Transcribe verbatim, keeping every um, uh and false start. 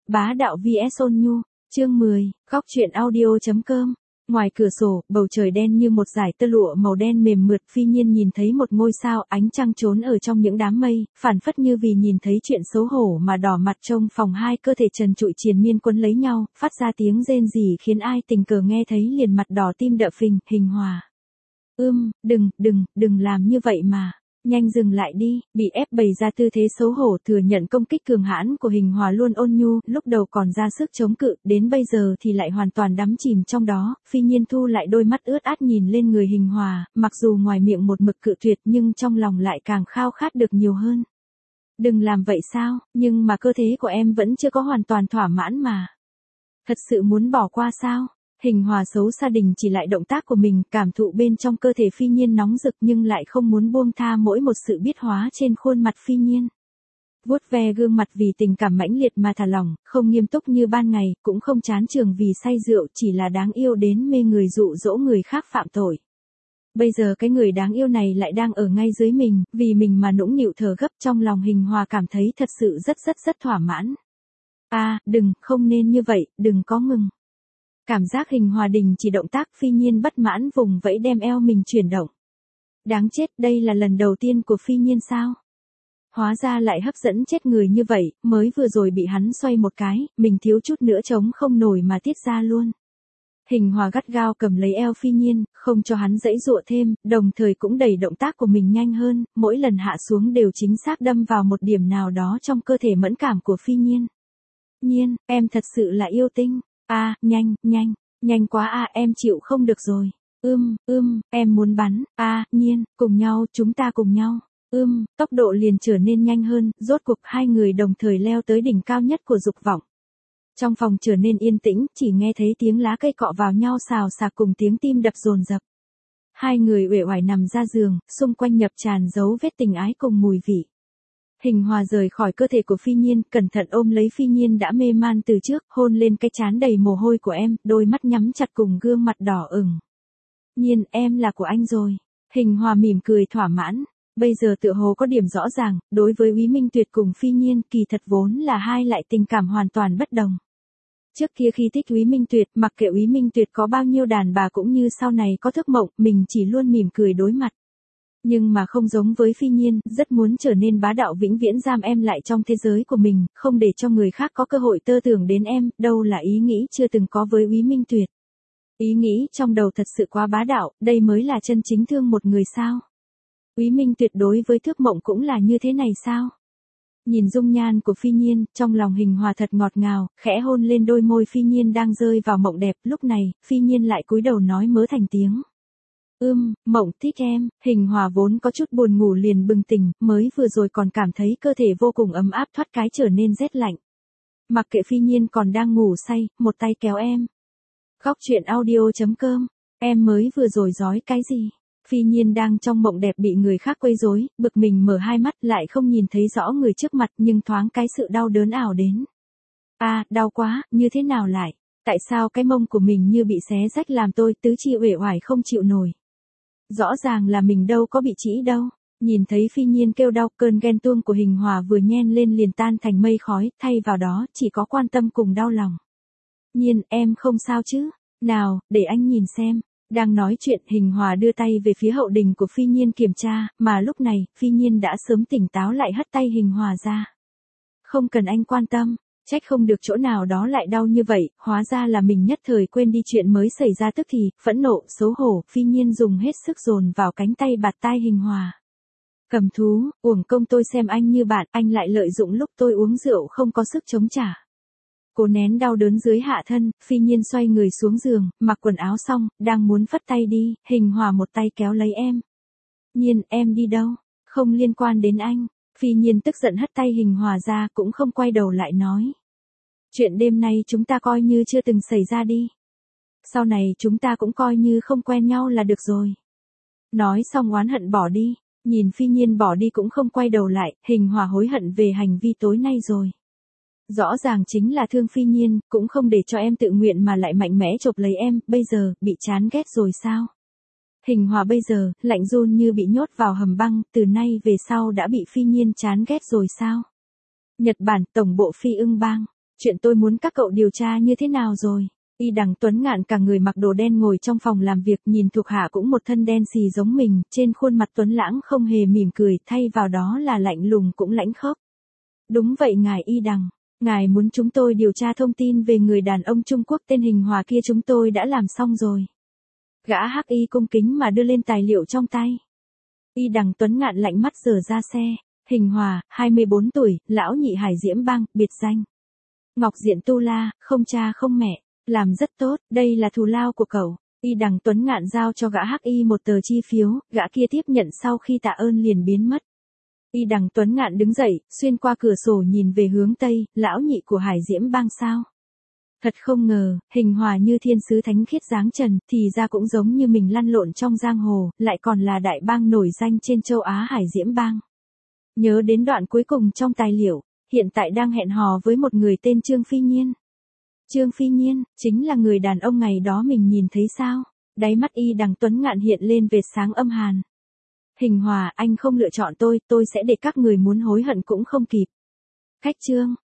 Bá đạo vs ôn nhu, chương mười, góc truyện audio chấm com. Ngoài cửa sổ, bầu trời đen như một dải tơ lụa màu đen mềm mượt, Phi Nhiên nhìn thấy một ngôi sao ánh trăng trốn ở trong những đám mây, phản phất như vì nhìn thấy chuyện xấu hổ mà đỏ mặt trong phòng hai cơ thể trần trụi triền miên quấn lấy nhau, phát ra tiếng rên rỉ khiến ai tình cờ nghe thấy liền mặt đỏ tim đập phình. Hình Hòa. Ưm, đừng, đừng, đừng làm như vậy mà. Nhanh dừng lại đi, bị ép bày ra tư thế xấu hổ thừa nhận công kích cường hãn của Hình Hòa luôn ôn nhu, lúc đầu còn ra sức chống cự, đến bây giờ thì lại hoàn toàn đắm chìm trong đó. Phi Nhiên thu lại đôi mắt ướt át nhìn lên người Hình Hòa, mặc dù ngoài miệng một mực cự tuyệt nhưng trong lòng lại càng khao khát được nhiều hơn. Đừng làm vậy sao, nhưng mà cơ thể của em vẫn chưa có hoàn toàn thỏa mãn mà. Thật sự muốn bỏ qua sao? Hình Hòa xấu xa đình chỉ lại động tác của mình, cảm thụ bên trong cơ thể Phi Nhiên nóng rực nhưng lại không muốn buông tha mỗi một sự biết hóa trên khuôn mặt Phi Nhiên. Vuốt ve gương mặt vì tình cảm mãnh liệt mà thả lỏng, không nghiêm túc như ban ngày, cũng không chán trường vì say rượu, chỉ là đáng yêu đến mê người dụ dỗ người khác phạm tội. Bây giờ cái người đáng yêu này lại đang ở ngay dưới mình, vì mình mà nũng nịu thở gấp, trong lòng Hình Hòa cảm thấy thật sự rất rất rất thỏa mãn. À, đừng, không nên như vậy, đừng có ngừng. Cảm giác Hình Hòa đình chỉ động tác, Phi Nhiên bất mãn vùng vẫy đem eo mình chuyển động. Đáng chết, đây là lần đầu tiên của Phi Nhiên sao? Hóa ra lại hấp dẫn chết người như vậy, mới vừa rồi bị hắn xoay một cái, mình thiếu chút nữa chống không nổi mà tiết ra luôn. Hình Hòa gắt gao cầm lấy eo Phi Nhiên, không cho hắn giãy giụa thêm, đồng thời cũng đẩy động tác của mình nhanh hơn, mỗi lần hạ xuống đều chính xác đâm vào một điểm nào đó trong cơ thể mẫn cảm của Phi Nhiên. Nhiên, em thật sự là yêu tinh. A, à, nhanh, nhanh, nhanh quá a, à, em chịu không được rồi. Ưm, ưm, em muốn bắn. A, à, Nhiên, cùng nhau, chúng ta cùng nhau. Ưm, tốc độ liền trở nên nhanh hơn, rốt cuộc hai người đồng thời leo tới đỉnh cao nhất của dục vọng. Trong phòng trở nên yên tĩnh, chỉ nghe thấy tiếng lá cây cọ vào nhau xào xạc cùng tiếng tim đập dồn dập. Hai người uể oải nằm ra giường, xung quanh nhập tràn dấu vết tình ái cùng mùi vị. Hình Hòa rời khỏi cơ thể của Phi Nhiên, cẩn thận ôm lấy Phi Nhiên đã mê man từ trước, hôn lên cái trán đầy mồ hôi của em, đôi mắt nhắm chặt cùng gương mặt đỏ ửng. Nhiên, em là của anh rồi. Hình Hòa mỉm cười thỏa mãn. Bây giờ tựa hồ có điểm rõ ràng, đối với Úy Minh Tuyệt cùng Phi Nhiên, kỳ thật vốn là hai loại tình cảm hoàn toàn bất đồng. Trước kia khi thích Úy Minh Tuyệt, mặc kệ Úy Minh Tuyệt có bao nhiêu đàn bà cũng như sau này có thức mộng, mình chỉ luôn mỉm cười đối mặt. Nhưng mà không giống với Phi Nhiên, rất muốn trở nên bá đạo vĩnh viễn giam em lại trong thế giới của mình, không để cho người khác có cơ hội tơ tưởng đến em, đâu là ý nghĩ chưa từng có với Úy Minh Tuyệt. Ý nghĩ trong đầu thật sự quá bá đạo, đây mới là chân chính thương một người sao? Úy Minh Tuyệt đối với Thước Mộng cũng là như thế này sao? Nhìn dung nhan của Phi Nhiên, trong lòng Hình Hòa thật ngọt ngào, khẽ hôn lên đôi môi Phi Nhiên đang rơi vào mộng đẹp, lúc này, Phi Nhiên lại cúi đầu nói mớ thành tiếng. Ưm, Mộng thích em. Hình Hòa vốn có chút buồn ngủ liền bừng tỉnh, mới vừa rồi còn cảm thấy cơ thể vô cùng ấm áp thoát cái trở nên rét lạnh. Mặc kệ Phi Nhiên còn đang ngủ say, một tay kéo em. Góc truyện audio chấm com, em mới vừa rồi giói cái gì? Phi Nhiên đang trong mộng đẹp bị người khác quấy rối, bực mình mở hai mắt lại không nhìn thấy rõ người trước mặt nhưng thoáng cái sự đau đớn ảo đến. A, à, đau quá, như thế nào lại? Tại sao cái mông của mình như bị xé rách làm tôi tứ chi uể oải không chịu nổi? Rõ ràng là mình đâu có bị trĩ đâu. Nhìn thấy Phi Nhiên kêu đau, cơn ghen tuông của Hình Hòa vừa nhen lên liền tan thành mây khói, thay vào đó chỉ có quan tâm cùng đau lòng. Nhiên, em không sao chứ? Nào, để anh nhìn xem. Đang nói chuyện, Hình Hòa đưa tay về phía hậu đình của Phi Nhiên kiểm tra, mà lúc này, Phi Nhiên đã sớm tỉnh táo lại hất tay Hình Hòa ra. Không cần anh quan tâm, trách không được chỗ nào đó lại đau như vậy, hóa ra là mình nhất thời quên đi chuyện mới xảy ra tức thì, phẫn nộ, xấu hổ, Phi Nhiên dùng hết sức dồn vào cánh tay bạt tai Hình Hòa. Cầm thú, uổng công tôi xem anh như bạn, anh lại lợi dụng lúc tôi uống rượu không có sức chống trả. Cố nén đau đớn dưới hạ thân, Phi Nhiên xoay người xuống giường, mặc quần áo xong, đang muốn phất tay đi, Hình Hòa một tay kéo lấy em. Nhiên, em đi đâu? Không liên quan đến anh. Phi Nhiên tức giận hất tay Hình Hòa ra cũng không quay đầu lại nói. Chuyện đêm nay chúng ta coi như chưa từng xảy ra đi. Sau này chúng ta cũng coi như không quen nhau là được rồi. Nói xong oán hận bỏ đi, nhìn Phi Nhiên bỏ đi cũng không quay đầu lại, Hình Hòa hối hận về hành vi tối nay rồi. Rõ ràng chính là thương Phi Nhiên, cũng không để cho em tự nguyện mà lại mạnh mẽ chộp lấy em, bây giờ, bị chán ghét rồi sao? Hình Hòa bây giờ, lạnh run như bị nhốt vào hầm băng, từ nay về sau đã bị Phi Nhiên chán ghét rồi sao? Nhật Bản, Tổng bộ Phi Ưng Bang. Chuyện tôi muốn các cậu điều tra như thế nào rồi? Y Đằng Tuấn Ngạn cả người mặc đồ đen ngồi trong phòng làm việc, nhìn thuộc hạ cũng một thân đen xì giống mình, trên khuôn mặt Tuấn Lãng không hề mỉm cười, thay vào đó là lạnh lùng cũng lãnh khốc. Đúng vậy ngài Y Đằng, ngài muốn chúng tôi điều tra thông tin về người đàn ông Trung Quốc tên Hình Hòa kia, chúng tôi đã làm xong rồi. Gã Hắc Y cung kính mà đưa lên tài liệu trong tay. Y Đằng Tuấn Ngạn lạnh mắt giở ra xe. Hình Hòa, hai mươi bốn tuổi, lão nhị Hải Diễm Bang, biệt danh Ngọc Diện Tu La, không cha không mẹ, làm rất tốt, đây là thù lao của cậu. Y Đằng Tuấn Ngạn giao cho gã Hắc Y một tờ chi phiếu, gã kia tiếp nhận sau khi tạ ơn liền biến mất. Y Đằng Tuấn Ngạn đứng dậy, xuyên qua cửa sổ nhìn về hướng Tây, lão nhị của Hải Diễm Bang sao? Thật không ngờ, Hình Hòa như thiên sứ thánh khiết dáng trần, thì ra cũng giống như mình lăn lộn trong giang hồ, lại còn là đại bang nổi danh trên châu Á Hải Diễm Bang. Nhớ đến đoạn cuối cùng trong tài liệu, hiện tại đang hẹn hò với một người tên Trương Phi Nhiên. Trương Phi Nhiên, chính là người đàn ông ngày đó mình nhìn thấy sao? Đáy mắt Y Đằng Tuấn Ngạn hiện lên vệt sáng âm hàn. Hình Hòa, anh không lựa chọn tôi, tôi sẽ để các người muốn hối hận cũng không kịp. Khách Trương.